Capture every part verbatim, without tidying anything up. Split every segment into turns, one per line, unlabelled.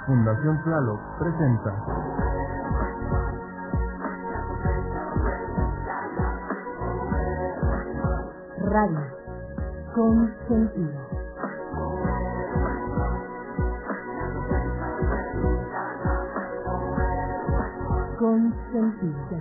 Fundación Tlaloc presenta
Radio con sentido. Con sentido.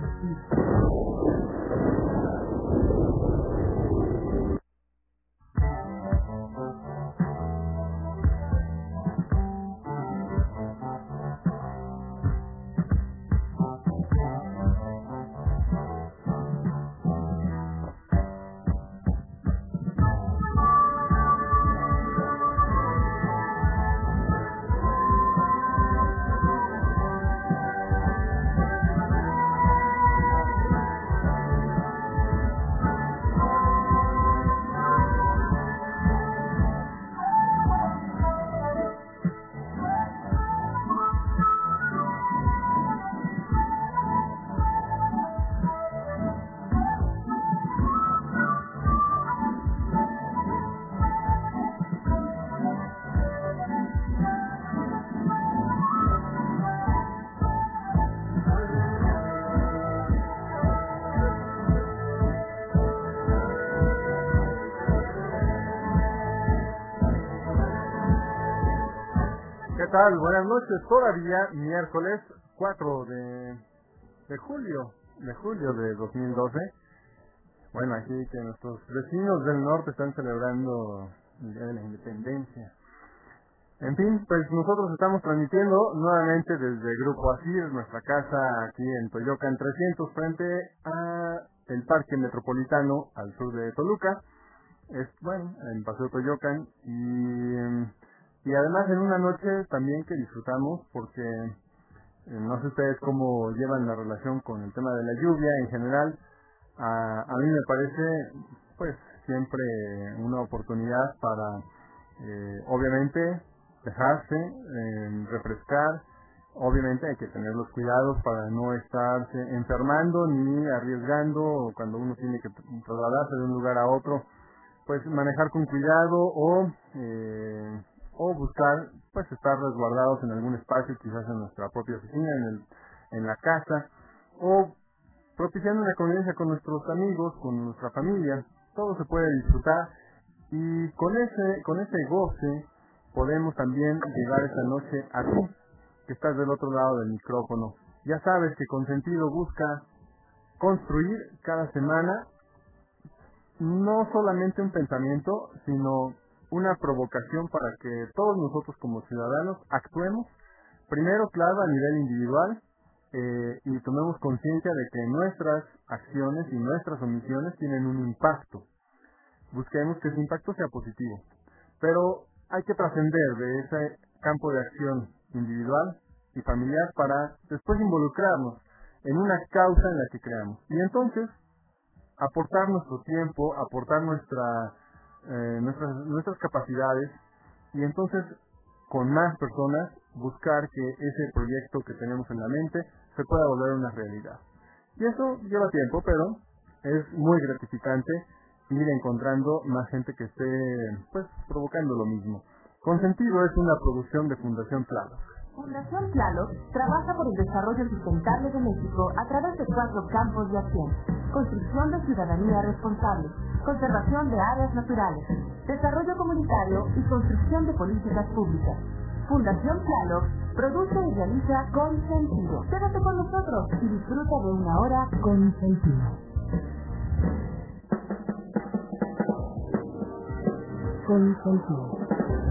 ¿Qué tal? Buenas noches, todavía miércoles cuatro de, de julio, de julio de dos mil doce. Bueno, aquí que nuestros vecinos del norte están celebrando el Día de la Independencia. En fin, pues nosotros estamos transmitiendo nuevamente desde Grupo Asir, nuestra casa aquí en Toyocan trescientos, frente a el Parque Metropolitano al sur de Toluca. Es, bueno, en Paseo Toyocan y... Y además en una noche también que disfrutamos porque eh, no sé ustedes cómo llevan la relación con el tema de la lluvia en general. A, a mí me parece pues siempre una oportunidad para eh, obviamente dejarse, eh, refrescar. Obviamente hay que tener los cuidados para no estarse enfermando ni arriesgando cuando uno tiene que trasladarse de un lugar a otro, pues manejar con cuidado o... Eh, o buscar pues estar resguardados en algún espacio, quizás en nuestra propia oficina, en el en la casa, o propiciando una convivencia con nuestros amigos, con nuestra familia. Todo se puede disfrutar y con ese con ese goce podemos también llegar esta noche a ti, que estás del otro lado del micrófono. Ya sabes que Consentido busca construir cada semana no solamente un pensamiento, sino una provocación para que todos nosotros como ciudadanos actuemos, primero, claro, a nivel individual, eh, y tomemos conciencia de que nuestras acciones y nuestras omisiones tienen un impacto. Busquemos que ese impacto sea positivo, pero hay que trascender de ese campo de acción individual y familiar para después involucrarnos en una causa en la que creamos. Y entonces, aportar nuestro tiempo, aportar nuestra... Eh, nuestras, nuestras capacidades y entonces con más personas buscar que ese proyecto que tenemos en la mente se pueda volver una realidad. Y eso lleva tiempo, pero es muy gratificante ir encontrando más gente que esté pues provocando lo mismo. Consentido es una producción de Fundación Tlaloc.
Fundación Tlaloc trabaja por el desarrollo sustentable de México a través de cuatro campos de acción: construcción de ciudadanía responsable, conservación de áreas naturales, desarrollo comunitario y construcción de políticas públicas. Fundación Tlaloc produce y realiza Con Sentido. Quédate con nosotros y disfruta de una hora con sentido. Con sentido.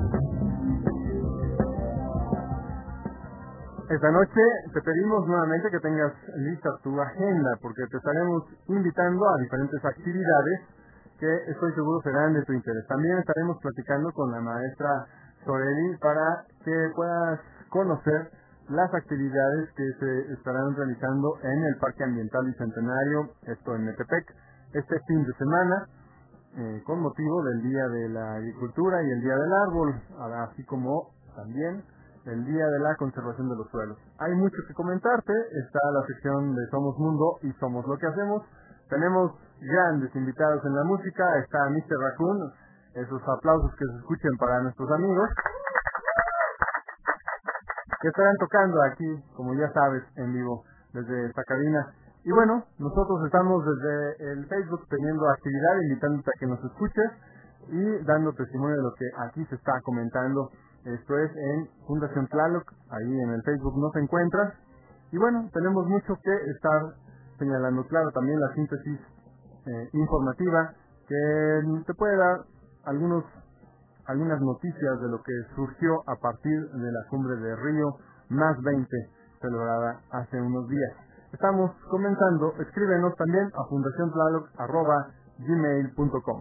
Esta noche te pedimos nuevamente que tengas lista tu agenda, porque te estaremos invitando a diferentes actividades que estoy seguro serán de tu interés. También estaremos platicando con la maestra Soreli para que puedas conocer las actividades que se estarán realizando en el Parque Ambiental Bicentenario, esto en Metepec, este fin de semana, eh, con motivo del Día de la Agricultura y el Día del Árbol, así como también el Día de la Conservación de los Suelos. Hay mucho que comentarte, está la sección de Somos Mundo y Somos lo que hacemos. Tenemos grandes invitados en la música, está mister Raccoon, esos aplausos que se escuchen para nuestros amigos. que estarán tocando aquí, como ya sabes, en vivo desde esta cabina. Y bueno, nosotros estamos desde el Facebook teniendo actividad, invitándote a que nos escuches y dando testimonio de lo que aquí se está comentando. Esto es en Fundación Tlaloc, ahí en el Facebook nos encuentras. Y bueno, tenemos mucho que estar señalando. Claro, también la síntesis eh, informativa que te puede dar algunos algunas noticias de lo que surgió a partir de la cumbre de Río más veinte, celebrada hace unos días. Estamos comenzando. Escríbenos también a fundaciontlaloc arroba gmail punto com.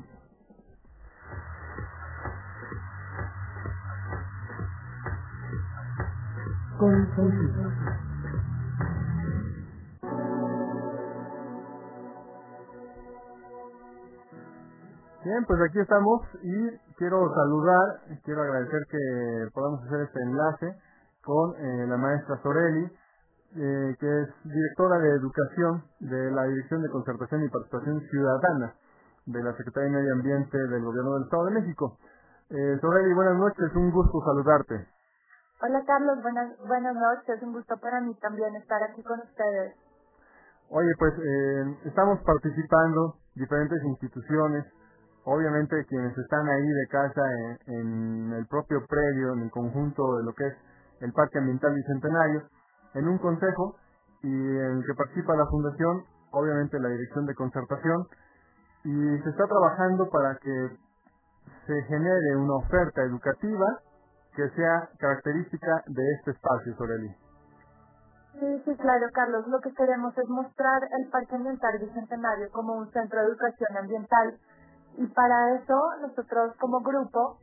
Bien, pues aquí estamos y quiero saludar, quiero agradecer que podamos hacer este enlace con eh, la maestra Soreli, eh, que es directora de Educación de la Dirección de Concertación y Participación Ciudadana de la Secretaría de Medio Ambiente del Gobierno del Estado de México. Eh, Soreli, buenas noches, un gusto saludarte.
Hola Carlos, buenas, buenas noches, un gusto para mí también estar aquí con ustedes.
Oye, pues eh, estamos participando diferentes instituciones, obviamente quienes están ahí de casa en, en el propio predio, en el conjunto de lo que es el Parque Ambiental Bicentenario, en un consejo y en el que participa la Fundación, obviamente la Dirección de Concertación, y se está trabajando para que se genere una oferta educativa que sea característica de este espacio, Soreli.
Sí, sí, claro, Carlos. Lo que queremos es mostrar el Parque Ambiental Bicentenario como un centro de educación ambiental. Y para eso, nosotros como grupo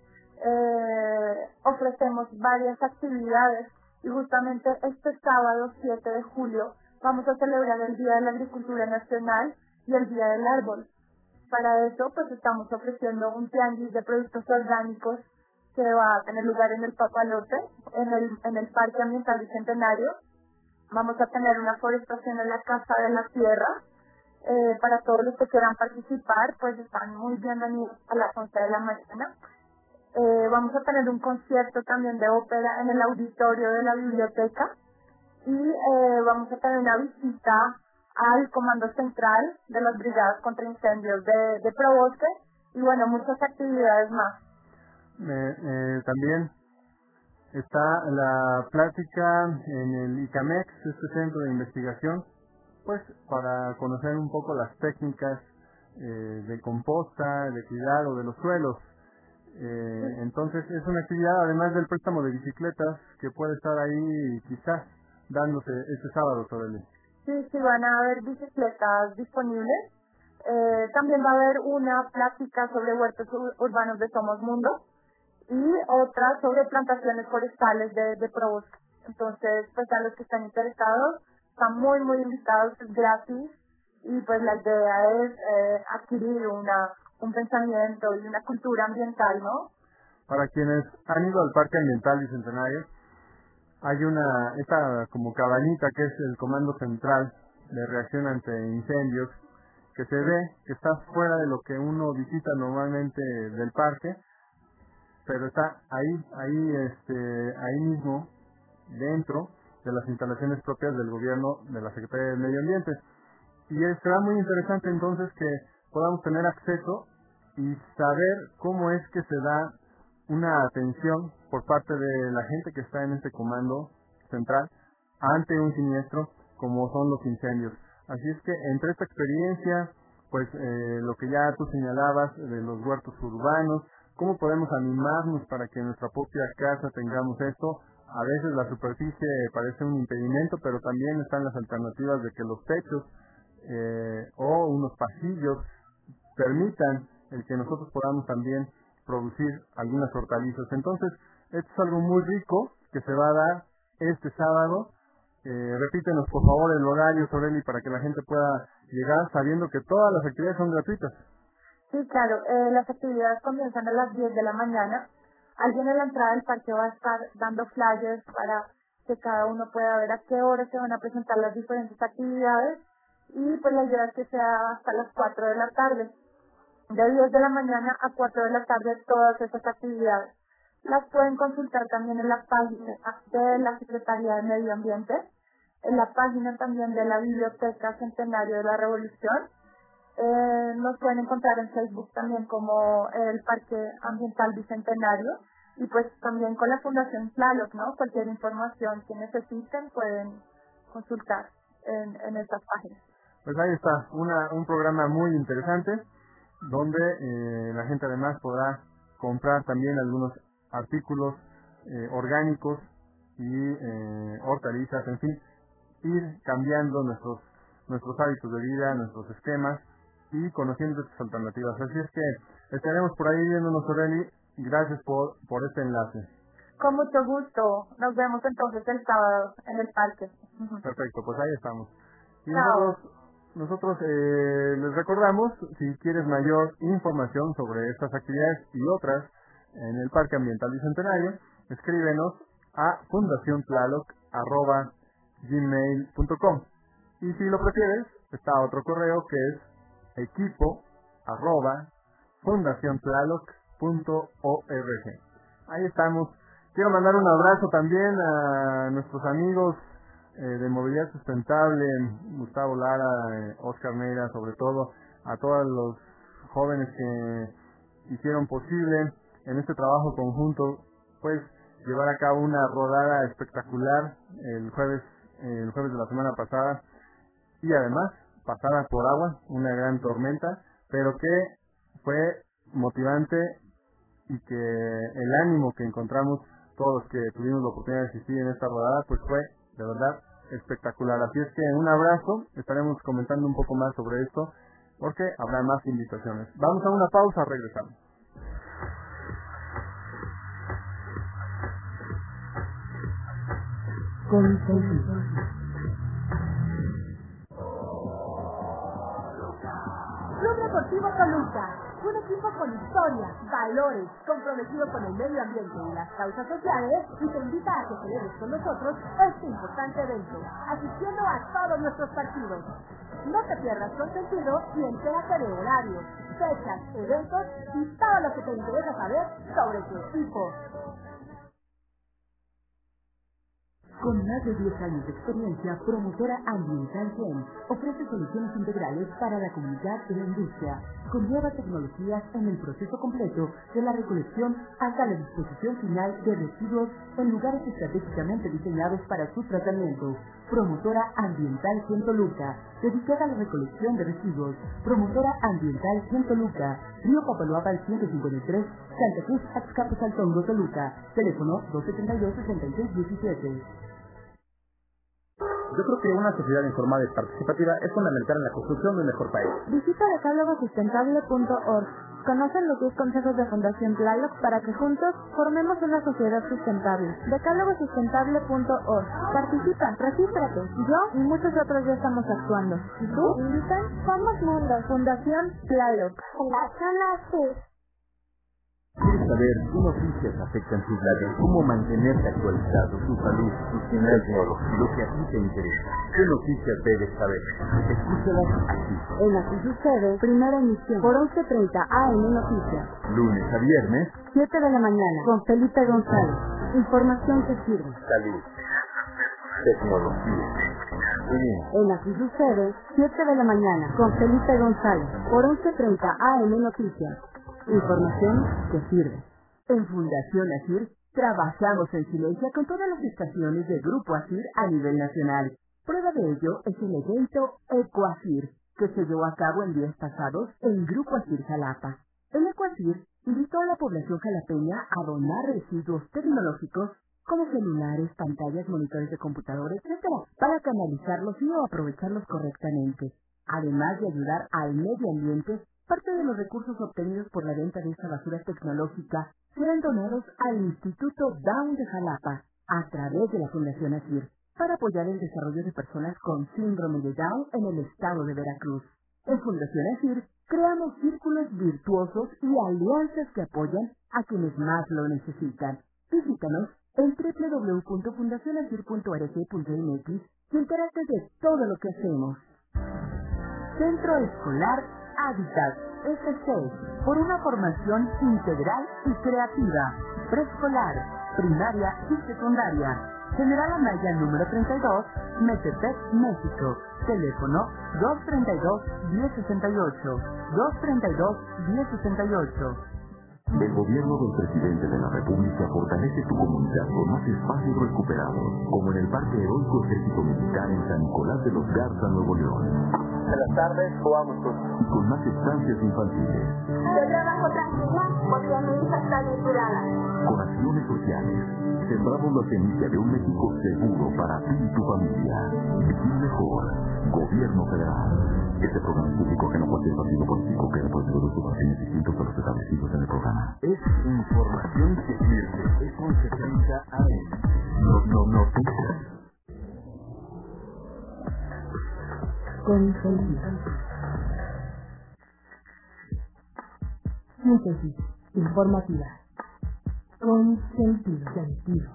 eh, ofrecemos varias actividades. Y justamente este sábado, siete de julio, vamos a celebrar el Día de la Agricultura Nacional y el Día del Árbol. Para eso, pues estamos ofreciendo un tianguis de productos orgánicos que va a tener lugar en el Papalote, en el, en el Parque Ambiental Bicentenario. Vamos a tener una forestación en la Casa de la Tierra. Eh, para todos los que quieran participar, pues están muy bienvenidos a las once de la mañana. Eh, vamos a tener un concierto también de ópera en el auditorio de la biblioteca. Y eh, vamos a tener una visita al Comando Central de las Brigadas contra Incendios de, de Probosque. Y bueno, muchas actividades más.
Eh, eh, también está la plática en el ICAMEX, este centro de investigación, pues para conocer un poco las técnicas eh, de composta, de cuidado de los suelos. Eh, entonces es una actividad, además del préstamo de bicicletas, que puede estar ahí quizás dándose este sábado, Soreli.
Sí, sí, van a haber bicicletas disponibles. Eh, también va a haber una plática sobre huertos urbanos de Somos Mundo y otra sobre plantaciones forestales de, de Probosque. Entonces, pues a los que están interesados, están muy, muy invitados, es gratis, y pues la idea es eh, adquirir una un pensamiento y una cultura ambiental, ¿no?
Para quienes han ido al Parque Ambiental Bicentenario, hay una, esta como cabanita que es el Comando Central de Reacción ante Incendios, que se ve que está fuera de lo que uno visita normalmente del parque, pero está ahí, ahí, este, ahí mismo, dentro de las instalaciones propias del gobierno de la Secretaría del Medio Ambiente. Y será muy interesante entonces que podamos tener acceso y saber cómo es que se da una atención por parte de la gente que está en este comando central ante un siniestro como son los incendios. Así es que entre esta experiencia, pues eh, lo que ya tú señalabas de los huertos urbanos, cómo podemos animarnos para que en nuestra propia casa tengamos esto. A veces la superficie parece un impedimento, pero también están las alternativas de que los techos eh, o unos pasillos permitan el que nosotros podamos también producir algunas hortalizas. Entonces, esto es algo muy rico que se va a dar este sábado. Eh, repítenos por favor el horario, Soreli, para que la gente pueda llegar sabiendo que todas las actividades son gratuitas.
Sí, claro, eh, las actividades comienzan a las diez de la mañana. Alguien en la entrada del parque va a estar dando flyers para que cada uno pueda ver a qué hora se van a presentar las diferentes actividades, y pues la idea es que sea hasta las cuatro de la tarde. De diez de la mañana a cuatro de la tarde todas esas actividades. las pueden consultar también en la página de la Secretaría de Medio Ambiente, en la página también de la Biblioteca Centenario de la Revolución. Eh, nos pueden encontrar en Facebook también como el Parque Ambiental Bicentenario, y pues también con la Fundación Tlaloc, ¿no? Cualquier información que necesiten pueden consultar en, en estas páginas.
Pues ahí está, una, un programa muy interesante, donde eh, la gente además podrá comprar también algunos artículos eh, orgánicos y eh, hortalizas, en fin, ir cambiando nuestros nuestros hábitos de vida, nuestros esquemas y conociendo estas alternativas. Así es que estaremos por ahí viéndonos, Aureli. Gracias por, por este enlace.
Con mucho gusto. Nos vemos entonces el sábado en el parque.
Perfecto, pues ahí estamos. Y
Chao.
nosotros, nosotros eh, les recordamos, si quieres mayor información sobre estas actividades y otras en el Parque Ambiental Bicentenario, escríbenos a fundación tlaloc arroba gmail punto com. Y si lo prefieres, está otro correo que es equipo arroba fundación tlaloc punto org. Ahí estamos. Quiero mandar un abrazo también a nuestros amigos eh, de Movilidad Sustentable, Gustavo Lara, eh, Oscar Neira, sobre todo, a todos los jóvenes que hicieron posible en este trabajo conjunto, pues, llevar a cabo una rodada espectacular el jueves, el jueves de la semana pasada, y además pasada por agua, una gran tormenta, pero que fue motivante y que el ánimo que encontramos todos los que tuvimos la oportunidad de asistir en esta rodada, pues fue de verdad espectacular. Así es que un abrazo, estaremos comentando un poco más sobre esto porque habrá más invitaciones. Vamos a una pausa, regresamos.
Club Deportivo Toluca, un equipo con historia, valores, comprometido con el medio ambiente y las causas sociales, y te invita a que celebres con nosotros este importante evento, asistiendo a todos nuestros partidos. No te pierdas Consentido y entérate de horarios, fechas, eventos y todo lo que te interesa saber sobre tu equipo.
Con más de diez años de experiencia, Promotora Ambiental Gen ofrece soluciones integrales para la comunidad y la industria, con nuevas tecnologías en el proceso completo de la recolección hasta la disposición final de residuos en lugares estratégicamente diseñados para su tratamiento. Promotora Ambiental Gen Toluca, dedicada a la recolección de residuos. Promotora Ambiental Gen Toluca, Río Papaloapan ciento cincuenta y tres, Santa Cruz, Azcapotzaltongo, Toluca. Teléfono dos setenta y dos, sesenta y seis diecisiete.
Yo creo que una sociedad informada y participativa es fundamental en la construcción de un mejor país.
Visita decálogo sustentable punto org. Conocen los diez consejos de Fundación Tlaloc para que juntos formemos una sociedad sustentable. decálogo sustentable punto org. Participa, regístrate. Yo y muchos otros ya estamos actuando. ¿Y tú? ¿Invitan? Somos Mundo. Fundación Tlaloc. Fundación Azul.
¿Quieres saber qué noticias afectan tus labios? ¿Cómo mantenerte actualizado, tu salud, tus finanzas, lo que a ti te interesa? ¿Qué noticias debes saber? Escúchalas aquí.
En Así Sucede, primera emisión, por once treinta A M Noticias.
Lunes a viernes,
siete de la mañana, con Felipe González. Información que sirve.
salud, tecnología, cine,
En Así Sucede, siete de la mañana, con Felipe González, por once treinta A M Noticias. Información que sirve.
En Fundación ASIR trabajamos en silencio con todas las estaciones del Grupo ASIR a nivel nacional. Prueba de ello es el evento EcoASIR, que se llevó a cabo en días pasados en Grupo ASIR Jalapa. El EcoASIR invitó a la población jalapeña a donar residuos tecnológicos como celulares, pantallas, monitores de computadora, etcétera, para canalizarlos y o aprovecharlos correctamente. Además de ayudar al medio ambiente, parte de los recursos obtenidos por la venta de esta basura tecnológica serán donados al Instituto Down de Jalapa a través de la Fundación ASIR para apoyar el desarrollo de personas con síndrome de Down en el estado de Veracruz. En Fundación ASIR creamos círculos virtuosos y alianzas que apoyan a quienes más lo necesitan. Visítanos en doble u doble u doble u punto fundación asir punto org punto m x y entérate de todo lo que hacemos. Centro Escolar Hábitat, S C, por una formación integral y creativa, preescolar, primaria y secundaria. General Anaya número treinta y dos, Metepec, México. Teléfono dos treinta y dos, diez sesenta y ocho, dos treinta y dos, diez sesenta y ocho.
El gobierno del presidente de la República fortalece tu comunidad con más espacios recuperados, como en el Parque Heroico Ejército Militar en San Nicolás de los Garza, Nuevo León.
Buenas tardes, jugamos todos.
Y con más estancias infantiles.
Yo trabajo tranquila porque mi hija está bien curada.
Con acciones sociales, sembramos la semilla de un México seguro para ti y tu familia. Vivir mejor. Gobierno Federal. Este programa es público que no cualquier partido político queda por de sus fines distintos a los establecidos en el programa.
Es información que sirve. Es once treinta A M. No, no, no,
Con sentido. Síntesis informativa. Con sentido. Sentido.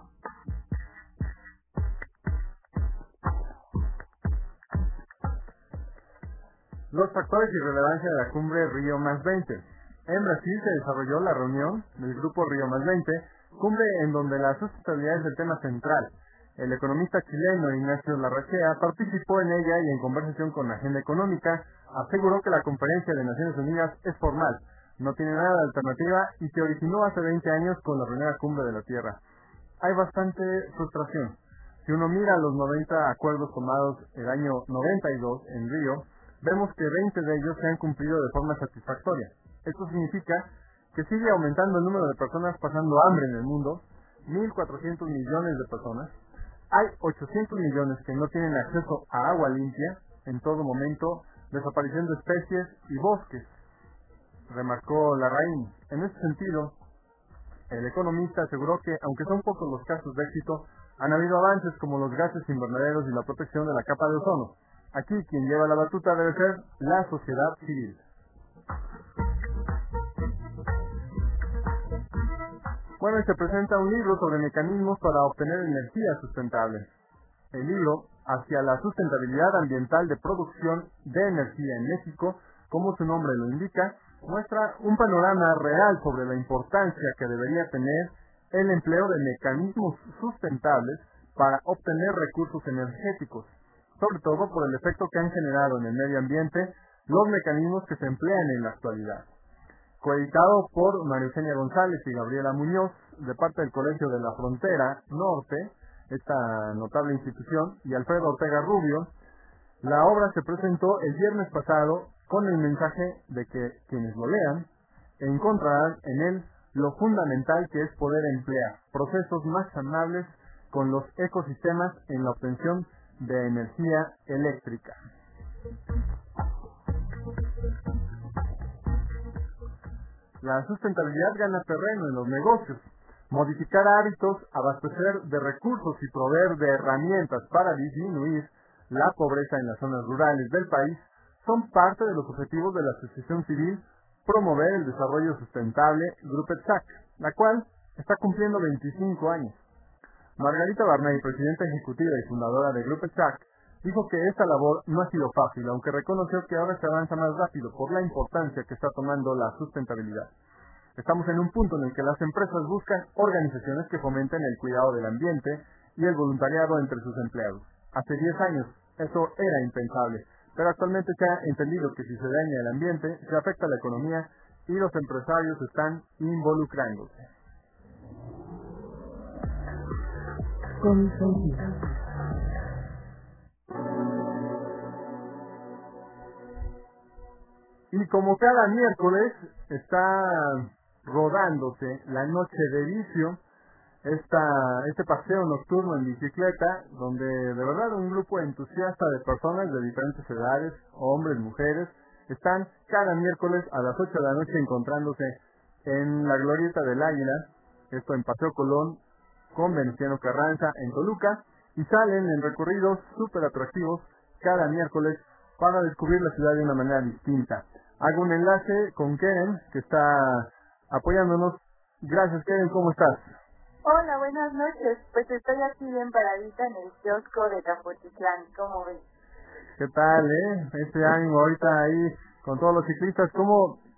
Los factores y relevancia de la cumbre Río más veinte. En Brasil se desarrolló la reunión del grupo Río más veinte, cumbre en donde la sustentabilidad es el tema central. El economista chileno Ignacio Larrachea participó en ella y en conversación con Agenda Económica aseguró que la conferencia de Naciones Unidas es formal, no tiene nada de alternativa y se originó hace veinte años con la primera cumbre de la Tierra. Hay bastante frustración. Si uno mira los noventa acuerdos tomados el año noventa y dos en Río, vemos que veinte de ellos se han cumplido de forma satisfactoria. Esto significa que sigue aumentando el número de personas pasando hambre en el mundo, mil cuatrocientos millones de personas. Hay ochocientos millones que no tienen acceso a agua limpia en todo momento, desaparición de especies y bosques, remarcó Larraín. En ese sentido, el economista aseguró que, aunque son pocos los casos de éxito, han habido avances como los gases invernaderos y la protección de la capa de ozono. Aquí quien lleva la batuta debe ser la sociedad civil. Bueno, y se presenta un libro sobre mecanismos para obtener energía sustentable. El libro, Hacia la sustentabilidad ambiental de producción de energía en México, como su nombre lo indica, muestra un panorama real sobre la importancia que debería tener el empleo de mecanismos sustentables para obtener recursos energéticos, sobre todo por el efecto que han generado en el medio ambiente los mecanismos que se emplean en la actualidad. Coeditado por María Eugenia González y Gabriela Muñoz, de parte del Colegio de la Frontera Norte, esta notable institución, y Alfredo Ortega Rubio, la obra se presentó el viernes pasado con el mensaje de que quienes lo lean encontrarán en él lo fundamental que es poder emplear procesos más amables con los ecosistemas en la obtención de energía eléctrica. La sustentabilidad gana terreno en los negocios. Modificar hábitos, abastecer de recursos y proveer de herramientas para disminuir la pobreza en las zonas rurales del país son parte de los objetivos de la Asociación Civil Promover el Desarrollo Sustentable Grupo ETSAC, la cual está cumpliendo veinticinco años. Margarita Barney, presidenta ejecutiva y fundadora de Grupo ETSAC, dijo que esta labor no ha sido fácil, aunque reconoció que ahora se avanza más rápido por la importancia que está tomando la sustentabilidad. Estamos en un punto en el que las empresas buscan organizaciones que fomenten el cuidado del ambiente y el voluntariado entre sus empleados. Hace diez años eso era impensable, pero actualmente se ha entendido que si se daña el ambiente, se afecta la economía y los empresarios están involucrándose.
Con sentido.
Y como cada miércoles está rodándose la noche de vicio, esta, este paseo nocturno en bicicleta, donde de verdad un grupo entusiasta de personas de diferentes edades, hombres, mujeres, están cada miércoles a las ocho de la noche encontrándose en la Glorieta del Águila, esto en Paseo Colón, con Venustiano Carranza en Toluca, y salen en recorridos súper atractivos cada miércoles para descubrir la ciudad de una manera distinta. Hago un enlace con Keren, que está apoyándonos. Gracias, Keren, ¿cómo estás?
Hola, buenas noches. Pues estoy aquí bien paradita en el kiosco de Tepoztlán, ¿cómo ves?
¿Qué tal, eh? Este ánimo ahorita ahí con todos los ciclistas. ¿Cómo,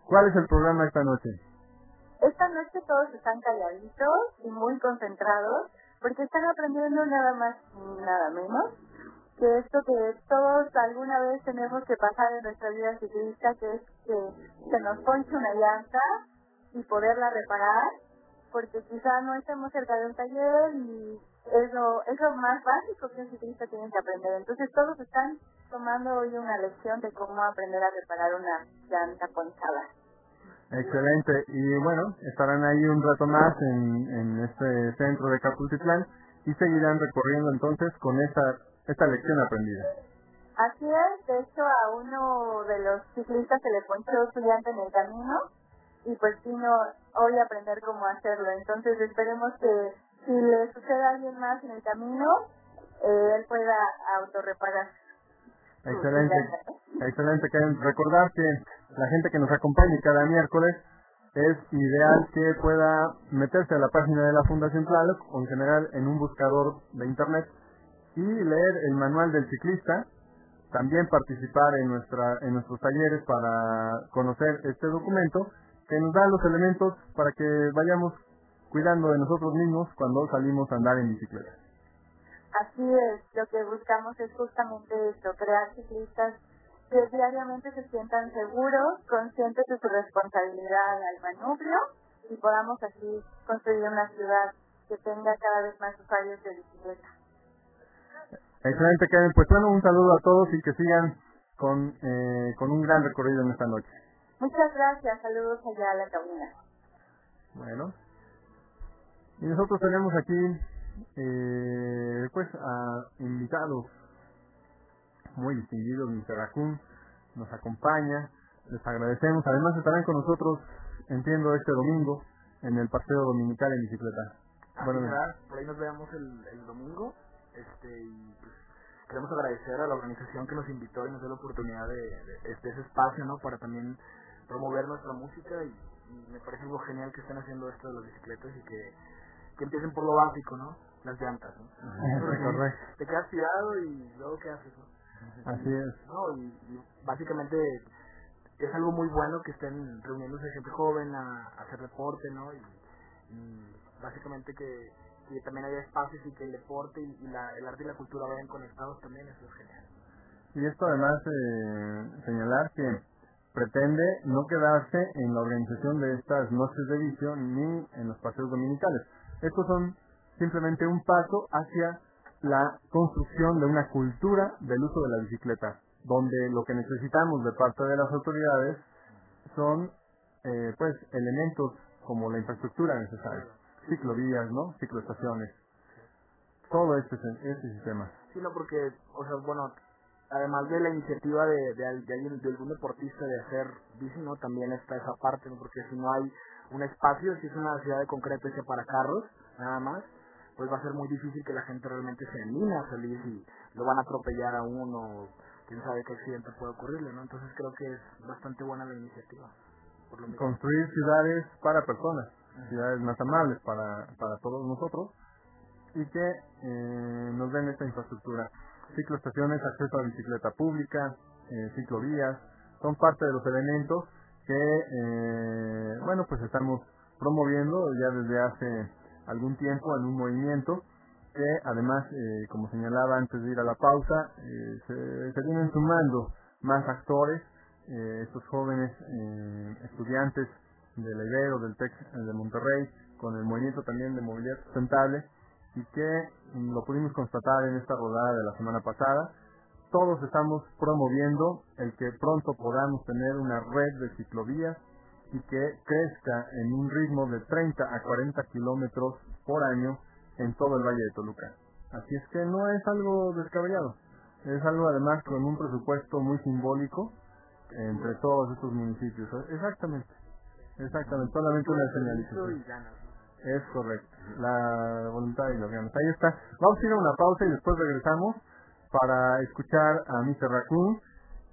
¿Cuál es el programa esta noche?
Esta noche todos están calladitos y muy concentrados porque están aprendiendo nada más y nada menos que esto que todos alguna vez tenemos que pasar en nuestra vida ciclista, que es que se nos ponche una llanta y poderla reparar, porque quizá no estemos cerca de un taller y es lo, es lo más básico que un ciclista tiene que aprender. Entonces todos están tomando hoy una lección de cómo aprender a reparar una llanta ponchada.
Excelente, y bueno, estarán ahí un rato más en, en este centro de Capultitlán y seguirán recorriendo entonces con esta, esta lección aprendida.
Así es, de hecho a uno de los ciclistas se le ponchó su llanta en el camino y pues vino hoy a aprender cómo hacerlo. Entonces esperemos que si le sucede a alguien más en el camino, eh, él pueda autorreparar.
Excelente, excelente. Karen. Recordar que la gente que nos acompañe cada miércoles es ideal que pueda meterse a la página de la Fundación Tlaloc o en general en un buscador de internet y leer el manual del ciclista, también participar en nuestra en nuestros talleres para conocer este documento que nos da los elementos para que vayamos cuidando de nosotros mismos cuando salimos a andar en bicicleta.
Así es, lo que buscamos es justamente esto, crear ciclistas que diariamente se sientan seguros, conscientes de su responsabilidad al manubrio y podamos así construir una ciudad que tenga cada vez más usuarios de bicicleta.
Excelente, Karen. Pues bueno, un saludo a todos y que sigan con, eh, con un gran recorrido en esta noche.
Muchas gracias, saludos allá a la cabina.
Bueno, y nosotros tenemos aquí eh, pues a invitados muy distinguidos. mister Raccoon nos acompaña, les agradecemos. Además estarán con nosotros, entiendo, este domingo en el paseo dominical en bicicleta.
Bueno, por ahí nos veamos el, el domingo, este y pues queremos agradecer a la organización que nos invitó y nos dio la oportunidad de, de, de ese espacio, ¿no? Para también promover nuestra música y, y me parece algo genial que estén haciendo esto de las bicicletas y que, que empiecen por lo básico, ¿no? Las llantas, ¿no?
Correcto.
Te quedas tirado y luego ¿qué haces, no?
Así es.
No, y, y básicamente es algo muy bueno que estén reuniéndose gente joven a, a hacer deporte, ¿no? Y, y básicamente que, que también haya espacios y que el deporte y, y la, el arte y la cultura vayan conectados también, eso es genial.
Y esto además eh, señalar que pretende no quedarse en la organización de estas noches de vicio ni en los paseos dominicales. Estos son simplemente un paso hacia la construcción de una cultura del uso de la bicicleta, donde lo que necesitamos de parte de las autoridades son eh, pues elementos como la infraestructura necesaria, ciclovías, ¿no? Cicloestaciones, todo este, este sistema.
Sí, no, porque, o sea, bueno, además de la iniciativa de, de, de alguien, de algún deportista de hacer bici, ¿no? También está esa parte, ¿no? Porque si no hay un espacio, si es una ciudad de concreto hecha para carros, nada más, pues va a ser muy difícil que la gente realmente se anime a salir y lo van a atropellar a uno, quién sabe qué accidente puede ocurrirle, ¿no? Entonces creo que es bastante buena la iniciativa. Por lo mismo.
Construir ciudades para personas, ciudades más amables para, para todos nosotros y que eh, nos den esta infraestructura. Cicloestaciones, acceso a bicicleta pública, eh, ciclovías, son parte de los elementos que, eh, bueno, pues estamos promoviendo ya desde hace algún tiempo en un movimiento que además, eh, como señalaba antes de ir a la pausa, eh, se, se vienen sumando más actores, eh, estos jóvenes eh, estudiantes del Ibero, del TEC de Monterrey, con el movimiento también de movilidad sustentable, y que mm, lo pudimos constatar en esta rodada de la semana pasada. Todos estamos promoviendo el que pronto podamos tener una red de ciclovías y que crezca en un ritmo de treinta a cuarenta kilómetros por año en todo el Valle de Toluca. Así es que no es algo descabellado, es algo además con un presupuesto muy simbólico entre todos estos municipios. Exactamente, exactamente, solamente una señalización. Es correcto, la voluntad y los ganas. Ahí está. Vamos a ir a una pausa y después regresamos para escuchar a mister Raccoon.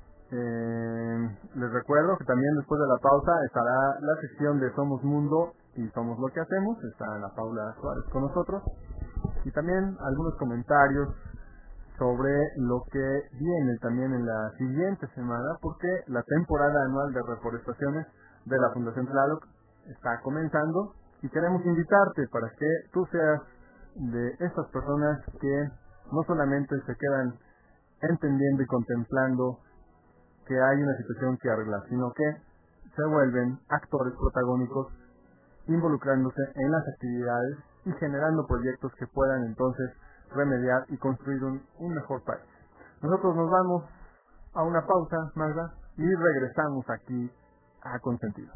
Eh, les recuerdo que también después de la pausa estará la sección de Somos Mundo y Somos Lo que Hacemos. Está Ana Paula Suárez con nosotros. Y también algunos comentarios sobre lo que viene también en la siguiente semana, porque la temporada anual de reforestaciones de la Fundación Tlaloc está comenzando y queremos invitarte para que tú seas de estas personas que no solamente se quedan entendiendo y contemplando que hay una situación que arreglar, sino que se vuelven actores protagónicos involucrándose en las actividades y generando proyectos que puedan entonces remediar y construir un, un mejor país. Nosotros nos vamos a una pausa, Magda, y regresamos aquí a Consentido.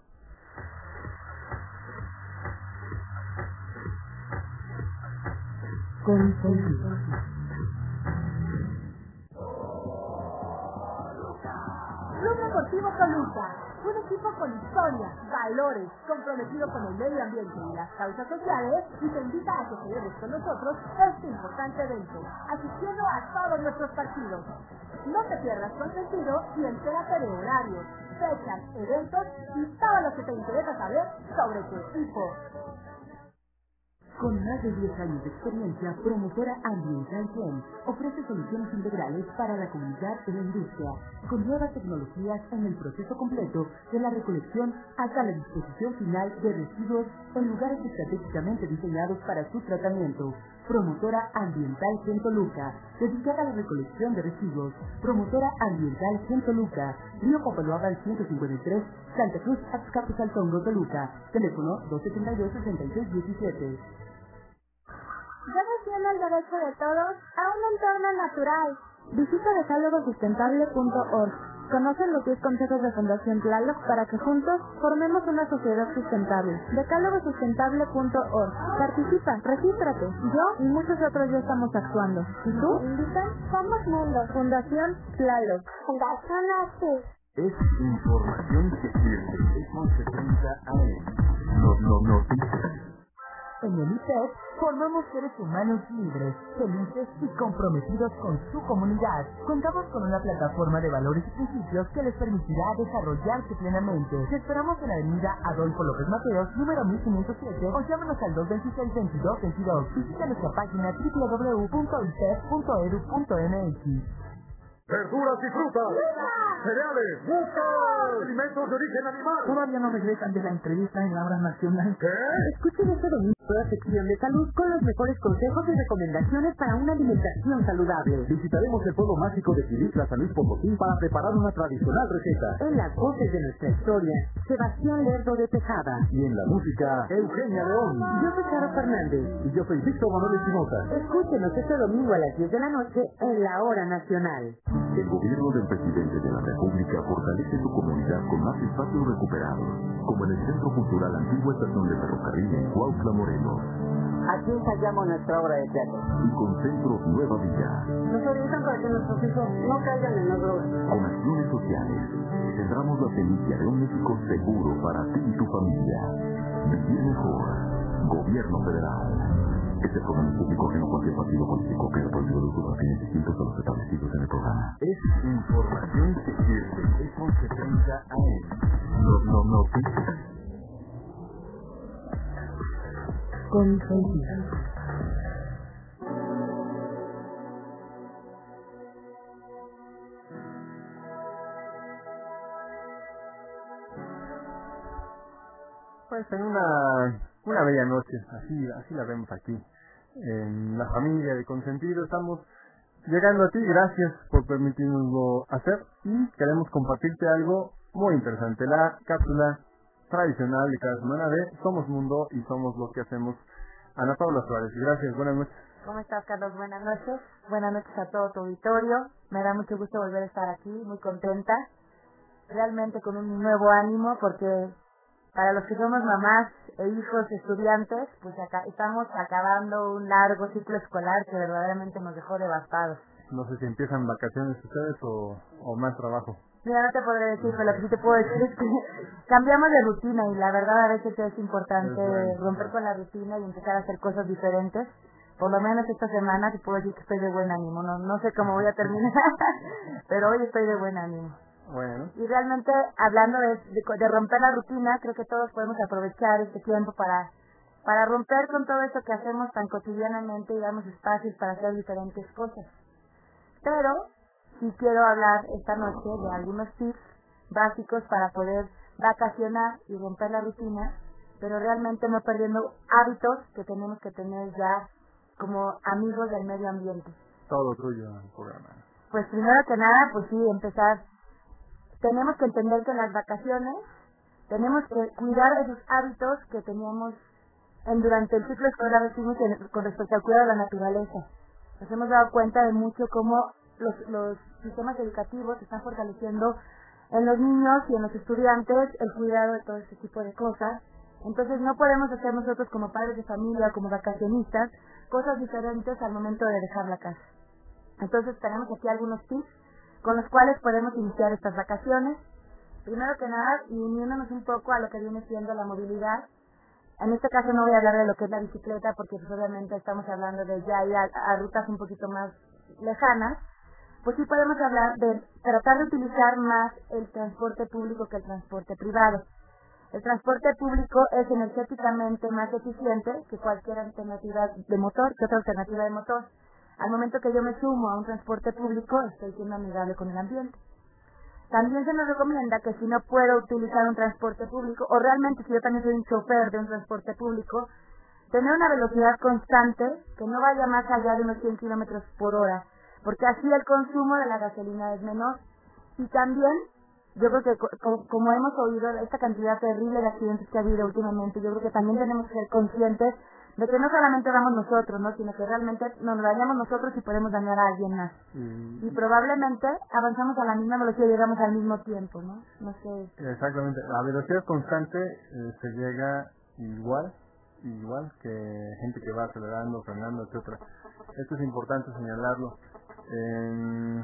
Consentido. Club Deportivo Toluca, un equipo con historia, valores, comprometido con el medio ambiente y las causas sociales, y te invita a que celebres con nosotros este importante evento, asistiendo a todos nuestros partidos. No te pierdas Consentido y entérate de horarios, fechas, eventos y todo lo que te interesa saber sobre tu equipo.
Con más de diez años de experiencia, Promotora Ambiental Gen ofrece soluciones integrales para la comunidad y la industria, con nuevas tecnologías en el proceso completo de la recolección hasta la disposición final de residuos en lugares estratégicamente diseñados para su tratamiento. Promotora Ambiental Gen Toluca, dedicada a la recolección de residuos. Promotora Ambiental Gen Toluca, Río Papaloapan ciento cincuenta y tres, Santa Cruz, Azcapotzaltongo, Toluca. Teléfono dos setenta y dos, sesenta y seis diecisiete.
Yo defiendo el derecho de todos a un entorno natural. Visita decálogo sustentable punto org. Conoce los diez consejos de Fundación Tlaloc para que juntos formemos una sociedad sustentable. decálogo sustentable punto org. Participa, regístrate. Yo y muchos otros ya estamos actuando. ¿Y tú? Invitan, somos mundo. Fundación Tlaloc. Fundación Así.
Es información que sirve. Es once treinta A M. No, no, noticias.
En el I P E P formamos seres humanos libres, felices y comprometidos con su comunidad. Contamos con una plataforma de valores y principios que les permitirá desarrollarse plenamente. Te esperamos en la avenida Adolfo López Mateos, número mil quinientos siete, o llámanos al dos veintiséis, veintidós veintidós. Visita nuestra página doble u doble u doble u punto i p e p punto e d u punto m x.
Verduras y frutas, cereales, frutas, alimentos de origen animal.
Todavía no regresan de la entrevista en la hora nacional.
¿Qué?
Escuchen este domingo la sección de salud con los mejores consejos y recomendaciones para una alimentación saludable.
Visitaremos el pueblo mágico de Quilitla, San Luis Potosí, para preparar una tradicional receta.
En las voces de nuestra historia, Sebastián Lerdo de Tejada.
Y en la música, Eugenia León.
Yo soy Caro Fernández.
Y yo soy Víctor Manuel Espinosa.
Escúchenos este domingo a las diez de la noche en la hora nacional.
El gobierno del presidente de la República fortalece su comunidad con más espacios recuperados, como en el Centro Cultural Antigua Estación de Ferrocarril en Cuautla, Morelos.
Aquí ensayamos nuestra obra de teatro.
Y con Centros Nueva Vida.
Nos orientan para que nuestros hijos no caigan en las drogas.
Con acciones sociales, sembramos la semilla de un México seguro para ti y tu familia. Vivir mejor. Gobierno Federal. Este programa es público que no cualquier partido político queda prohibido de usar fines distintos a los establecidos en el programa.
Es información que sirve. Es once treinta A M. No, no, noticias.
Consentido.
Pues en una, una bella noche, así, así la vemos aquí, en la familia de Consentido. Estamos llegando a ti, gracias por permitirnoslo hacer, y queremos compartirte algo muy interesante, la cápsula tradicional de cada semana de Somos Mundo y Somos lo que hacemos. Ana Paula Suárez, gracias, buenas noches.
¿Cómo estás, Carlos? Buenas noches. Buenas noches a todo tu auditorio. Me da mucho gusto volver a estar aquí, muy contenta, realmente con un nuevo ánimo, porque para los que somos mamás e hijos estudiantes, pues acá estamos acabando un largo ciclo escolar que verdaderamente nos dejó devastados.
No sé si empiezan vacaciones ustedes o, o más trabajo.
Mira, no te podré decir, pero lo que sí te puedo decir es que cambiamos de rutina y la verdad a veces es importante es bueno. romper con la rutina y empezar a hacer cosas diferentes. Por lo menos esta semana te puedo decir que estoy de buen ánimo. No, no sé cómo voy a terminar, pero hoy estoy de buen ánimo.
Bueno.
Y realmente, hablando de, de, de romper la rutina, creo que todos podemos aprovechar este tiempo para, para romper con todo esto que hacemos tan cotidianamente y darnos espacios para hacer diferentes cosas. Pero sí quiero hablar esta noche de algunos tips básicos para poder
vacacionar y romper la rutina, pero realmente no perdiendo hábitos que tenemos que tener ya como amigos del medio ambiente.
Todo tuyo el programa.
Pues primero que nada, pues sí, empezar. Tenemos que entender que en las vacaciones tenemos que cuidar de esos hábitos que teníamos en, durante el ciclo escolar recibimos en, con respecto al cuidado de la naturaleza. Nos hemos dado cuenta de mucho cómo los, los sistemas educativos están fortaleciendo en los niños y en los estudiantes el cuidado de todo ese tipo de cosas. Entonces no podemos hacer nosotros como padres de familia, como vacacionistas, cosas diferentes al momento de dejar la casa. Entonces tenemos aquí algunos tips con los cuales podemos iniciar estas vacaciones. Primero que nada, y uniéndonos un poco a lo que viene siendo la movilidad. En este caso no voy a hablar de lo que es la bicicleta, porque pues obviamente estamos hablando de ya ir a, a rutas un poquito más lejanas. Pues sí podemos hablar de tratar de utilizar más el transporte público que el transporte privado. El transporte público es energéticamente más eficiente que cualquier alternativa de motor, que otra alternativa de motor. Al momento que yo me sumo a un transporte público, estoy siendo amigable con el ambiente. También se nos recomienda que si no puedo utilizar un transporte público, o realmente si yo también soy un chofer de un transporte público, tener una velocidad constante que no vaya más allá de unos cien kilómetros por hora, porque así el consumo de la gasolina es menor. Y también, yo creo que co como hemos oído esta cantidad terrible de accidentes que ha habido últimamente, yo creo que también tenemos que ser conscientes de que no solamente vamos nosotros, ¿no? Sino que realmente nos dañamos nosotros y podemos dañar a alguien más. Mm. Y probablemente avanzamos a la misma velocidad y llegamos al mismo tiempo, ¿no? No sé.
Exactamente. A velocidad constante eh, se llega igual, igual que gente que va acelerando, frenando, etcétera. Esto es importante señalarlo. Eh,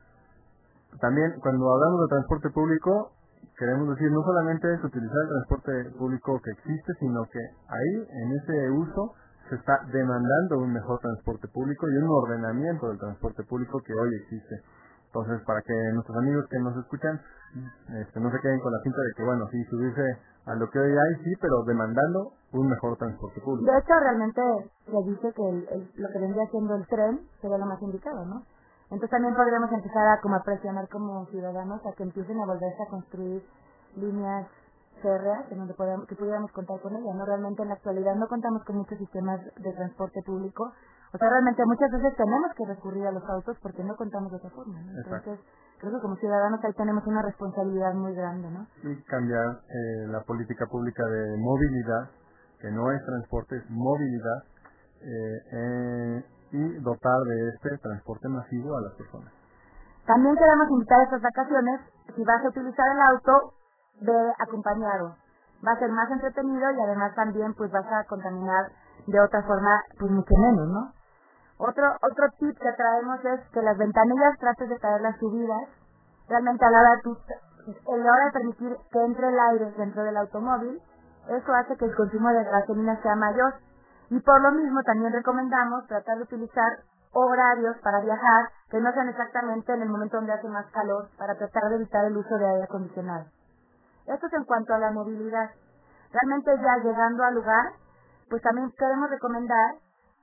también cuando hablamos de transporte público, queremos decir, no solamente es utilizar el transporte público que existe, sino que ahí, en ese uso, se está demandando un mejor transporte público y un ordenamiento del transporte público que hoy existe. Entonces, para que nuestros amigos que nos escuchan este, no se queden con la cinta de que, bueno, sí, subirse a lo que hoy hay, sí, pero demandando un mejor transporte público.
De hecho, realmente se dice que el, el, lo que vendría siendo el tren sería lo más indicado, ¿no? Entonces también podríamos empezar a como a presionar como ciudadanos a que empiecen a volverse a construir líneas férreas en donde podamos, que pudiéramos contar con ellas, ¿no? Realmente en la actualidad no contamos con muchos sistemas de transporte público, o sea, realmente muchas veces tenemos que recurrir a los autos porque no contamos de otra forma, ¿no? Entonces, creo que como ciudadanos ahí tenemos una responsabilidad muy grande, ¿no?
Y cambiar eh, la política pública de movilidad, que no es transporte, es movilidad, eh, eh, y dotar de este transporte masivo a las personas.
También queremos invitar a estas vacaciones, si vas a utilizar el auto, ve acompañado. Va a ser más entretenido y además también pues vas a contaminar de otra forma pues mucho menos, ¿no? Otro otro tip que traemos es que las ventanillas trates de traerlas subidas. Realmente a la hora de, tu, a la hora de permitir que entre el aire dentro del automóvil, eso hace que el consumo de gasolina sea mayor. Y por lo mismo también recomendamos tratar de utilizar horarios para viajar que no sean exactamente en el momento donde hace más calor, para tratar de evitar el uso de aire acondicionado. Esto es en cuanto a la movilidad. Realmente ya llegando al lugar, pues también queremos recomendar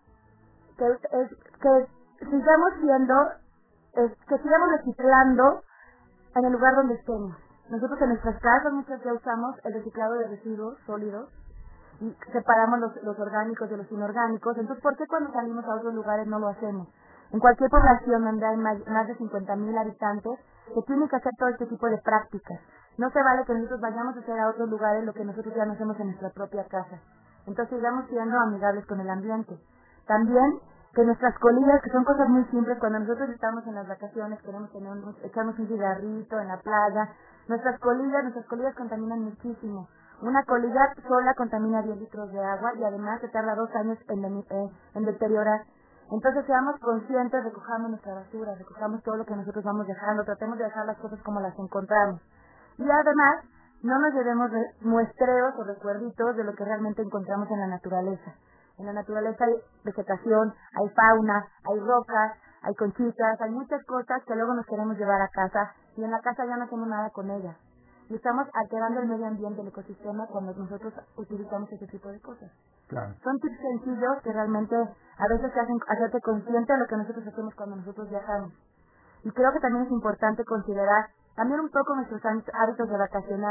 que, es, que sigamos siendo, es, que sigamos reciclando en el lugar donde estemos. Nosotros en nuestras casas muchas veces usamos el reciclado de residuos sólidos y separamos los, los orgánicos de los inorgánicos. Entonces, ¿por qué cuando salimos a otros lugares no lo hacemos? En cualquier población donde hay más, más de cincuenta mil habitantes, se tiene que hacer todo este tipo de prácticas. No se vale que nosotros vayamos a hacer a otros lugares lo que nosotros ya no hacemos en nuestra propia casa. Entonces, sigamos siendo amigables con el ambiente. También, que nuestras colillas, que son cosas muy simples, cuando nosotros estamos en las vacaciones, queremos tener un, echarnos un cigarrito en la playa, nuestras colillas, nuestras colillas contaminan muchísimo. Una colilla sola contamina diez litros de agua y además se tarda dos años en, en, en deteriorar. Entonces seamos conscientes, recojamos nuestra basura, recojamos todo lo que nosotros vamos dejando, tratemos de dejar las cosas como las encontramos. Y además, no nos llevemos muestreos o recuerditos de lo que realmente encontramos en la naturaleza. En la naturaleza hay vegetación, hay fauna, hay rocas, hay conchitas, hay muchas cosas que luego nos queremos llevar a casa y en la casa ya no hacemos nada con ellas. Y estamos alterando el medio ambiente, el ecosistema, cuando nosotros utilizamos ese tipo de cosas.
Claro.
Son tips sencillos que realmente a veces te hacen hacerte consciente de lo que nosotros hacemos cuando nosotros viajamos. Y creo que también es importante considerar también un poco nuestros hábitos de vacacionar.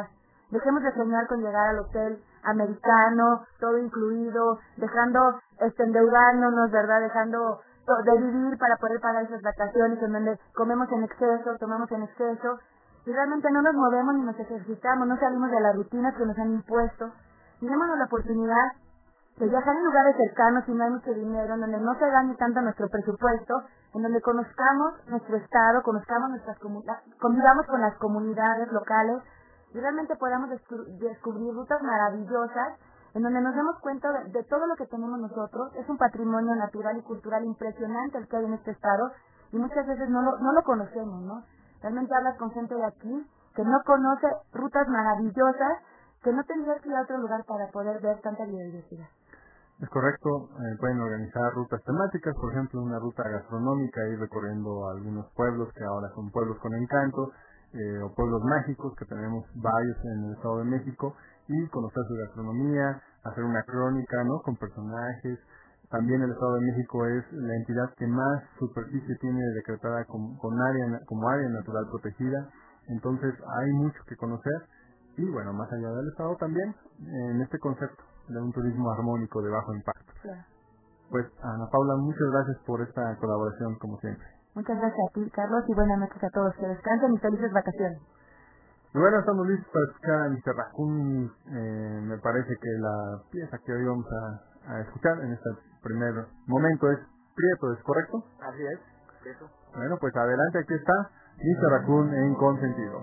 Dejemos de soñar con llegar al hotel americano, todo incluido, dejando, este, endeudándonos, ¿verdad? Dejando de vivir para poder pagar esas vacaciones en donde comemos en exceso, tomamos en exceso, y realmente no nos movemos ni nos ejercitamos, no salimos de las rutinas que nos han impuesto. Démonos la oportunidad de viajar en lugares cercanos si no hay mucho dinero, en donde no se gane tanto nuestro presupuesto, en donde conozcamos nuestro estado, conozcamos nuestras comunidades, convivamos con las comunidades locales y realmente podamos descubrir rutas maravillosas en donde nos demos cuenta de, de todo lo que tenemos nosotros. Es un patrimonio natural y cultural impresionante el que hay en este estado y muchas veces no lo, no lo conocemos, ¿no? Realmente hablas con gente de aquí que no conoce rutas maravillosas, que no tendrías que ir a otro lugar para poder ver tanta biodiversidad.
Es correcto, eh, pueden organizar rutas temáticas, por ejemplo, una ruta gastronómica, ir recorriendo algunos pueblos que ahora son pueblos con encanto, eh, o pueblos mágicos, que tenemos varios en el Estado de México, y conocer su gastronomía, hacer una crónica, ¿no?, con personajes. También el Estado de México es la entidad que más superficie tiene decretada con, con área, como área natural protegida, entonces hay mucho que conocer, y bueno, más allá del Estado también, en este concepto de un turismo armónico de bajo impacto.
Claro.
Pues, Ana Paula, muchas gracias por esta colaboración, como siempre.
Muchas gracias a ti, Carlos, y buenas noches a todos. Que descansen y felices vacaciones.
Y bueno, estamos listos para escuchar a mister Raccoon. Eh, me parece que la pieza que hoy vamos a, a escuchar en este primer momento es Prieto, ¿es correcto?
Así es, Prieto.
Bueno, pues adelante, aquí está mister Raccoon en Consentido.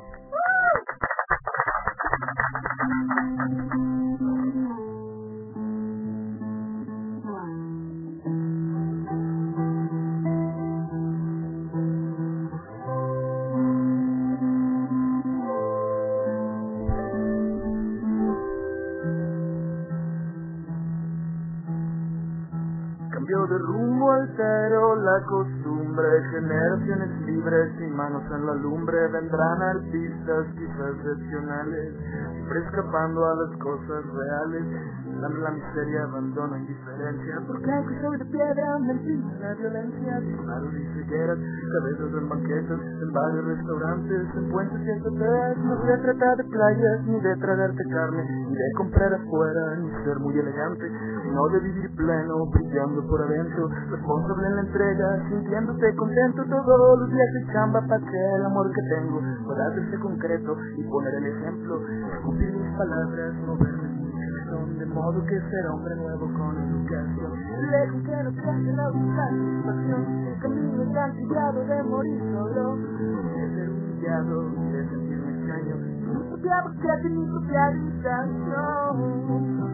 De rumbo al cero la costumbre, generaciones libres y manos en la lumbre, vendrán artistas quizás excepcionales, siempre escapando a las cosas reales, la, la miseria, abandono, indiferencia, porque aunque soy de piedra, mentira, la violencia, disparos y cegueras, cabezas en banquetas, en varios restaurantes, en puentes y azoteas, no voy a tratar de playas, ni de tragarte carne, ni de comprar afuera, ni ser muy elegante, sino de vivir pleno, brillando por adentro, responsable en la entrega, sintiéndote contento todos los días de chamba para que el amor que tengo pueda hacerse concreto y poner el ejemplo, escupir mis palabras, moverme mucho, de modo que ser hombre nuevo con educación, lejos que no piense la satisfacción, el camino tan trillado de morir solo, de ser humillado, de sentirme extraño, mi propia búsqueda y mi propia habitación.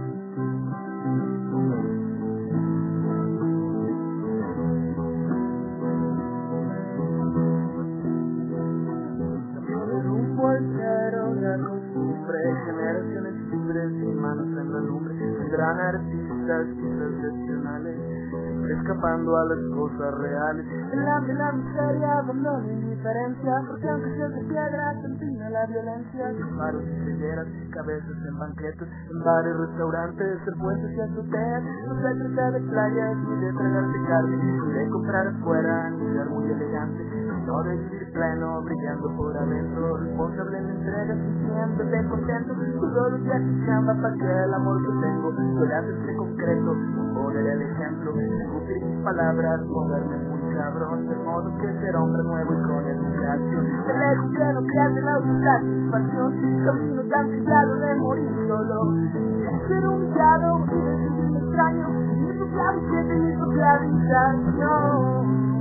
La costumbre, generaciones libres y manos en la lumbre, vendrán artistas quizás excepcionales, siempre escapando a las cosas reales, el hambre, la miseria, abandono y indiferencia, porque aunque seas de piedra, se empina la violencia, disparos y cegueras, cabezas en banquetes, en bares, restaurantes, en puentes y azoteas, no se trata de playas, ni de tragarte carne, ni de comprar afuera, ni ser muy elegante, sino de vivir pleno, brillando por adentro, responsable en la entrega, sintiéndote contento, todos los días de chamba para que el amor que tengo pueda hacerse concreto, poner el ejemplo, escupir mis palabras, ponerme muy cabrón, de modo que ser hombre nuevo y con educación, de lejos que no pierde la satisfacción, camino tan trillado de morir solo, de ser humillado y de sentirme extraño, mi propia búsqueda y mi propia habitación.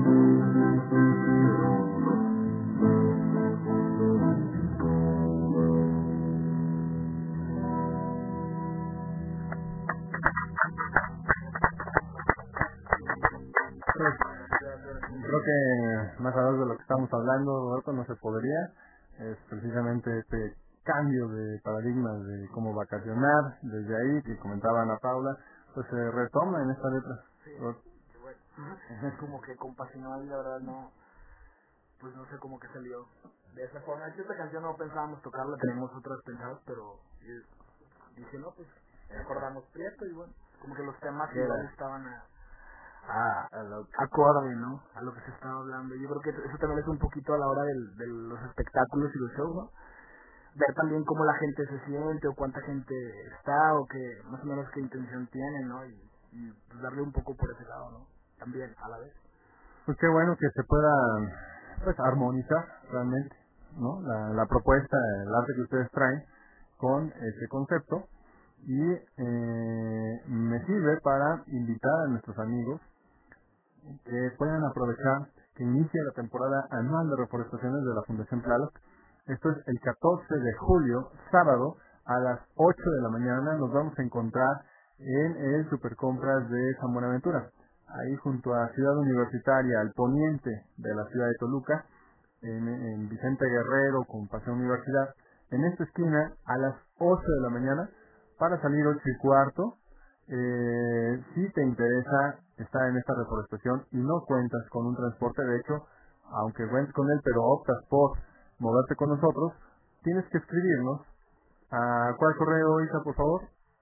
Creo que más allá de lo que estamos hablando, Roberto, no se podría, es precisamente este cambio de paradigmas de cómo vacacionar, desde ahí que comentaba Ana Paula, pues se retoma en esta letra.
Sí, qué bueno. Es como que compasional, la verdad no, pues no sé cómo que salió de esa forma. Esta canción no pensábamos tocarla, tenemos otras pensadas, pero dije no, pues recordamos Prieto y bueno, como que los temas igual estaban a A, a lo acorde, ¿no? A lo que se estaba hablando. Yo creo que eso también es un poquito a la hora del, de los espectáculos y los shows, ¿no? ver también cómo la gente se siente o cuánta gente está o que más o menos qué intención tiene, ¿no? Y, y pues darle un poco por ese lado, ¿no? También a la vez.
Pues qué bueno que se pueda pues armonizar realmente, ¿no? La, la propuesta, el arte que ustedes traen con ese concepto y eh, me sirve para invitar a nuestros amigos que puedan aprovechar que inicia la temporada anual de reforestaciones de la Fundación Tlaloc. Esto es el catorce de julio, sábado, a las ocho de la mañana. Nos vamos a encontrar en el Supercompras de San Buenaventura, ahí junto a Ciudad Universitaria, al poniente de la ciudad de Toluca, en, en Vicente Guerrero con Paseo Universidad, en esta esquina a las ocho de la mañana, para salir ocho y cuarto. Eh, si te interesa estar en esta reforestación y no cuentas con un transporte, de hecho, aunque cuentes con él, pero optas por moverte con nosotros, tienes que escribirnos. ¿A cuál correo, Isa, por favor?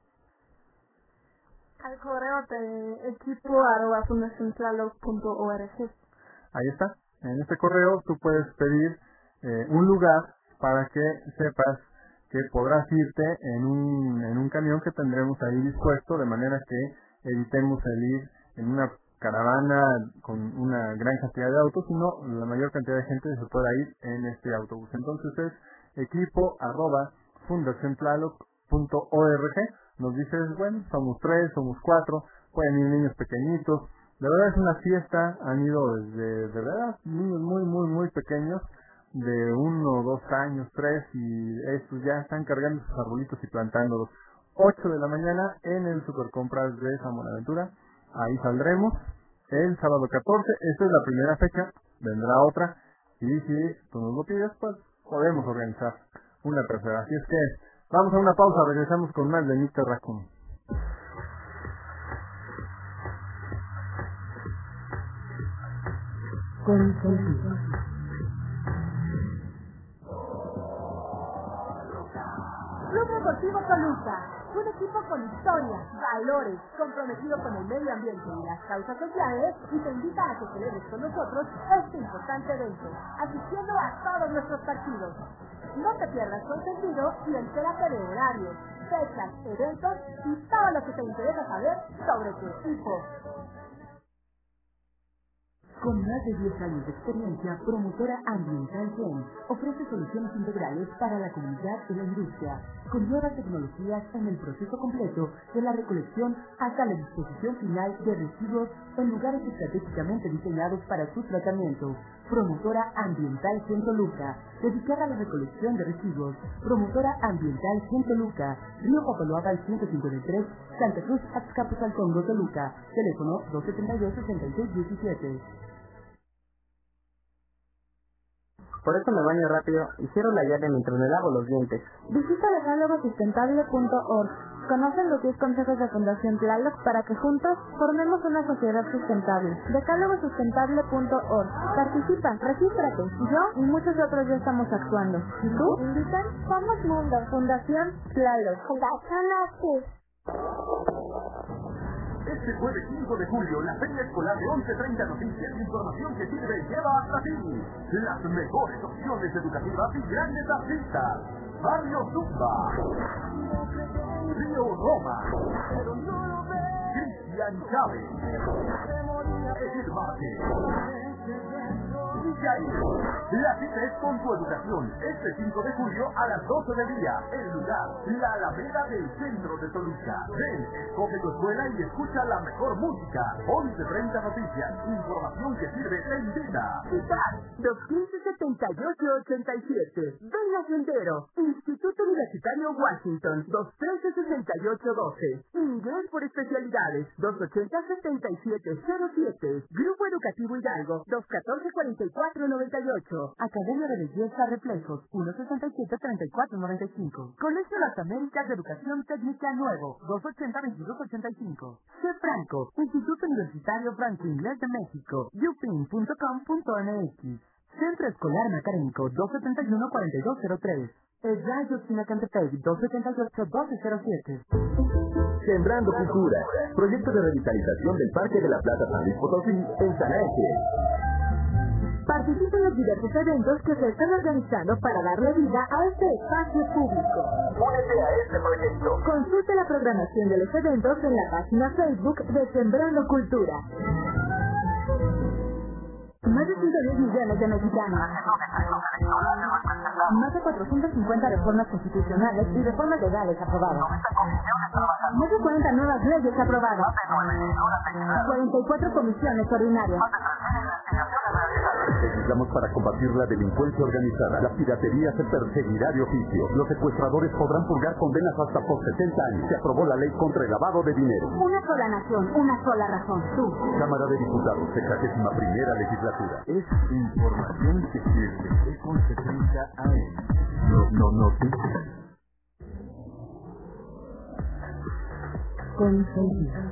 Al correo de equipo arroba fundación tlaloc punto org.
Ahí está. En este correo tú puedes pedir eh, un lugar para que sepas que podrás irte en un, en un camión que tendremos ahí dispuesto, de manera que evitemos el ir en una caravana con una gran cantidad de autos, sino la mayor cantidad de gente se pueda ir en este autobús. Entonces es equipo arroba fundación tlaloc punto org. Nos dices, bueno, somos tres, somos cuatro, pueden ir niños pequeñitos. De verdad es una fiesta, han ido desde, de verdad, niños muy, muy, muy pequeños, de uno, dos años, tres, y estos ya están cargando sus arbolitos y plantándolos. ocho de la mañana en el Supercompras de San Buenaventura. Ahí saldremos el sábado catorce. Esta es la primera fecha, vendrá otra, y si tú nos lo pides, pues podemos organizar una tercera. Así es que vamos a una pausa, regresamos con más de míster Raccoon.
Club Deportivo Toluca, un equipo con historia, valores, comprometido con el medio ambiente y las causas sociales, y te invita a que celebres con nosotros este importante evento, asistiendo a todos nuestros partidos. No te pierdas Consentido y entérate de horarios, fechas, eventos y todo lo que te interesa saber sobre tu equipo.
Con más de diez años de experiencia, Promotora Ambiental Gen ofrece soluciones integrales para la comunidad y la industria, con nuevas tecnologías en el proceso completo de la recolección hasta la disposición final de residuos en lugares estratégicamente diseñados para su tratamiento. Promotora Ambiental Gen Toluca, dedicada a la recolección de residuos. Promotora Ambiental Gen Toluca, Río Papaloaga al ciento cincuenta y tres, Santa Cruz, Azcapotzalcóngo, Toluca. Teléfono dos setenta y dos, sesenta y seis diecisiete.
Por eso me baño rápido y cierro la llave mientras me lavo los dientes.
Visita decálogo sustentable punto org. Conocen los diez consejos de Fundación Tlaloc para que juntos formemos una sociedad sustentable. decálogo sustentable punto org. Participa, regístrate. Yo y muchos otros ya estamos actuando. ¿Y tú? ¿Invitan? Somos Mundo. Fundación Tlaloc. Fundación Así.
Este jueves cinco de julio, la Feria Escolar de once treinta Noticias, información que sirve lleva hasta ti las mejores opciones educativas y grandes artistas. Mario Zumba, Río Roma, Cristian Chávez, Edith Márquez. La cita es con tu educación, este cinco de julio a las doce del día. El lugar, la Alameda del centro de Toluca. Ven, escoge tu escuela y escucha la mejor música. once treinta Noticias, información que sirve, te invita.
Citar dos quince, setenta y ocho, ochenta y siete. Venga Sendero. Instituto Universitario Washington, dos trece, sesenta y ocho doce. Inglés por especialidades, dos ochenta, setenta y siete cero siete. Grupo Educativo Hidalgo, dos catorce, cuarenta y cuatro noventa y ocho. Academia de Belleza Reflejos, uno sesenta y siete, treinta y cuatro noventa y cinco. Colegio Las Américas de Educación Técnica Nuevo, dos ochenta, veintidós ochenta y cinco. C. Franco, Instituto Universitario Franco Inglés de México, yupin punto com punto m x. Centro Escolar Macánico, dos setenta y uno, cuarenta y dos cero tres. El Rayo Sinacantepec, dos setenta y ocho, doce cero siete.
Sembrando Cultura, proyecto de revitalización del Parque de la Plaza San Luis Potosí en San Ángel.
Participe en los diversos eventos que se están organizando para darle vida a este espacio público.
Únete a este proyecto.
Consulte la programación de los eventos en la página Facebook de Sembrando Cultura. Más de ciento diez millones de mexicanos. Más de cuatrocientas cincuenta reformas constitucionales y reformas legales aprobadas. Más de cuarenta nuevas leyes aprobadas. cuarenta y cuatro comisiones ordinarias.
Legislamos para combatir la delincuencia organizada. La piratería se perseguirá de oficio. Los secuestradores podrán purgar condenas hasta por sesenta años. Se aprobó la ley contra el lavado de dinero.
Una sola nación, una sola razón. Tú.
Cámara de Diputados, sexagésima primera legislatura.
Es información que sirve. Es consecuencia a él. No, no, noticias.
Conseguir.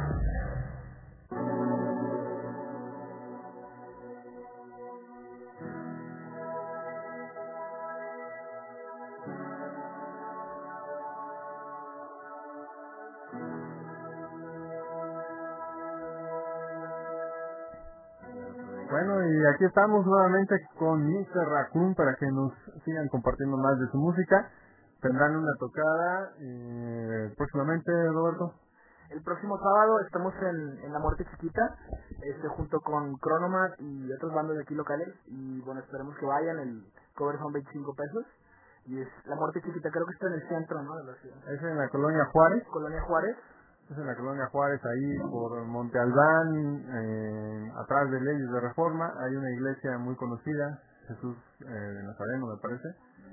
Bueno, y aquí estamos nuevamente con mister Raccoon para que nos sigan compartiendo más de su música. Tendrán una tocada eh, próximamente, Roberto.
El próximo sábado estamos en, en La Muerte Chiquita, este, junto con Cronomat y otros bandos de aquí locales. Y bueno, esperemos que vayan. El cover son veinticinco pesos. Y es La Muerte Chiquita, creo que está en el centro, ¿no? De la ciudad.
Es en la Colonia Juárez.
Colonia Juárez.
Es en la Colonia Juárez, ahí por Monte Albán, eh, atrás de Leyes de Reforma. Hay una iglesia muy conocida, Jesús eh, de Nazareno, me parece.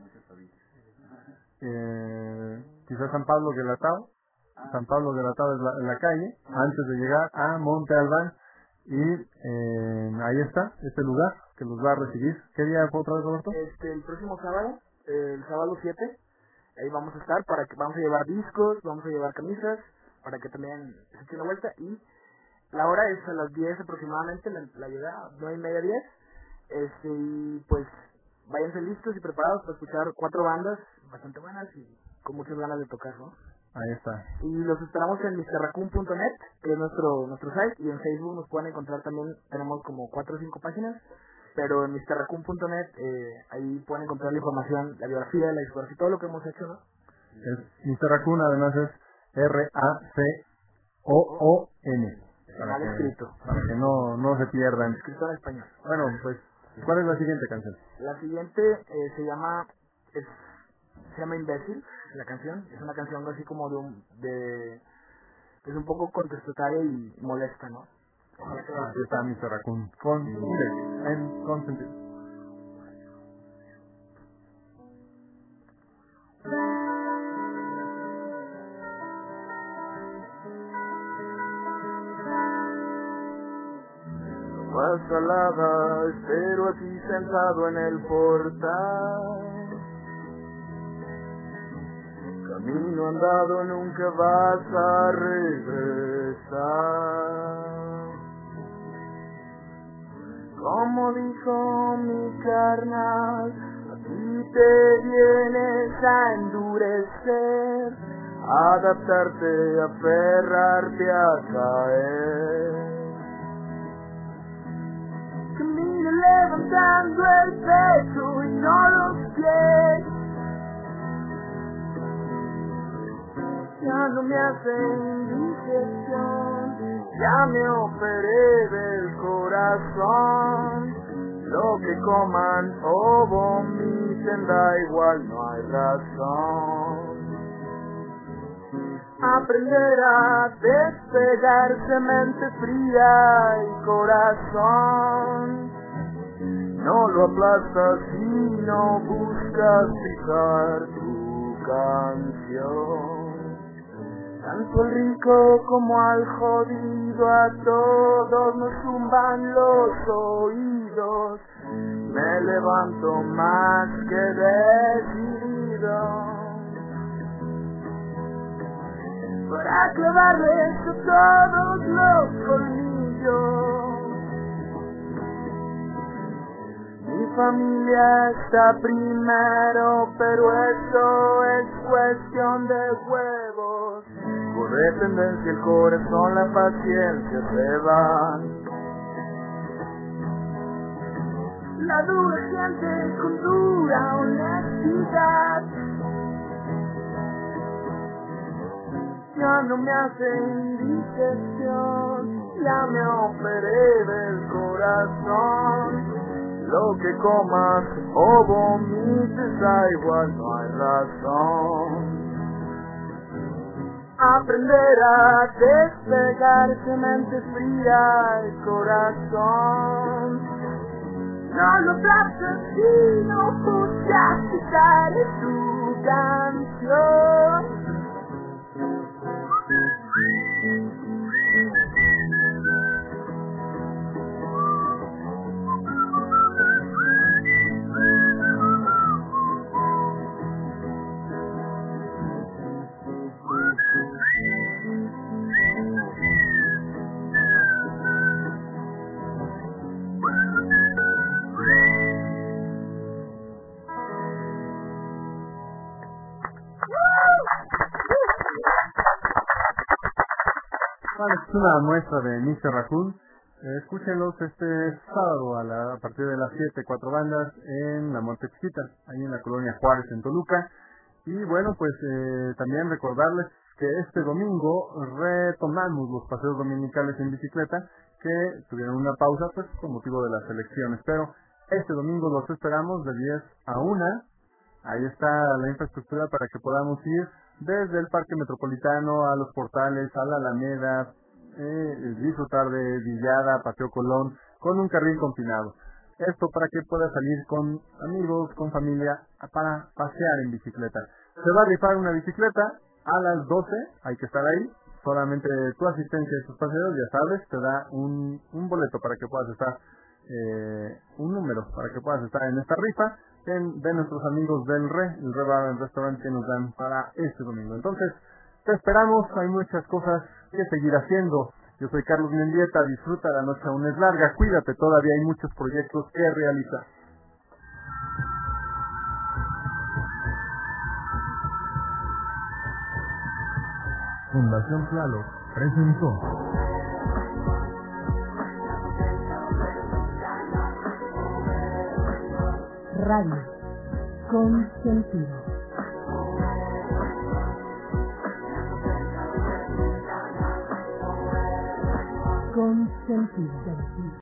Eh, quizás San Pablo Guelatao. San Pablo Guelatao es la, en la calle, antes de llegar a Monte Albán. Y eh, ahí está, este lugar que los va a recibir. ¿Qué día fue otra vez, Roberto?
Este, el próximo sábado, eh, el sábado siete. Ahí vamos a estar, para que vamos a llevar discos, vamos a llevar camisas, para que también se eche una vuelta. Y la hora es a las diez aproximadamente, la, la llegada, nueve y media, diez. Este, y pues váyanse listos y preparados para escuchar cuatro bandas bastante buenas y con muchas ganas de tocar, ¿no?
Ahí está.
Y los esperamos en mister raccoon punto net, que es nuestro nuestro site, y en Facebook nos pueden encontrar también. Tenemos como cuatro o cinco páginas, pero en mister raccoon punto net eh, ahí pueden encontrar la información, la biografía, la discografía, todo lo que hemos hecho, ¿no?
Es, mister Raccoon además es R A C O O N. Para
Mal
que,
escrito.
para que no, no se pierdan.
Escrito en español.
Bueno, pues, ¿cuál es la siguiente canción?
La siguiente eh, se llama es, se llama Imbécil, la canción. Es una canción así como de un, de es un poco contestataria y molesta, ¿no?
Aquí está mister Raccoon con en Consentido.
Salada, espero aquí sentado en el portal. Camino andado, nunca vas a regresar. Como dijo mi carnal, aquí te vienes a endurecer, a adaptarte, a aferrarte, a caer. Camino levantando el pecho y no los pies. Ya no me hacen digestión, ya me operé del corazón. Lo que coman o vomiten da igual, no hay razón. Aprender a despegarse, mente fría y corazón. No lo aplastas y no buscas fijar tu canción. Tanto el rico como al jodido, a todos nos zumban los oídos. Me levanto más que decidido para clavarles a todos los colmillos. Mi familia está primero, pero esto es cuestión de huevos. Por dependencia el corazón, la paciencia se van. la dura gente con dura honestidad. Ya no me hace indigestión, ya me operé del corazón. Lo que comas o vomites da igual, no hay razón. Aprender a despegarse, mente fría el corazón. No lo trates sino justificar en tu canción.
Bueno, es una muestra de mister Raccoon. Eh, escúchenlos este sábado a, la, a partir de las siete, cuatro bandas en La Monte Chiquita, ahí en la colonia Juárez, en Toluca. Y bueno, pues eh, también recordarles que este domingo retomamos los paseos dominicales en bicicleta, que tuvieron una pausa pues con motivo de las elecciones. Pero este domingo los esperamos de diez a una. Ahí está la infraestructura para que podamos ir desde el Parque Metropolitano a los Portales, a la Alameda, eh, disfrutar de Villada, Paseo Colón, con un carril confinado. Esto para que puedas salir con amigos, con familia, para pasear en bicicleta. Se va a rifar una bicicleta a las doce, hay que estar ahí. Solamente tu asistencia a estos paseos, ya sabes, te da un, un boleto para que puedas estar, eh, un número para que puedas estar en esta rifa de, de nuestros amigos del Re, el Re Bar, el restaurante que nos dan para este domingo. Entonces, te esperamos, hay muchas cosas que seguir haciendo. Yo soy Carlos Mendieta, disfruta, la noche aún es larga, cuídate, todavía hay muchos proyectos que realizar.
Fundación Tlaloc presentó
Radio con sentido. Con sentido.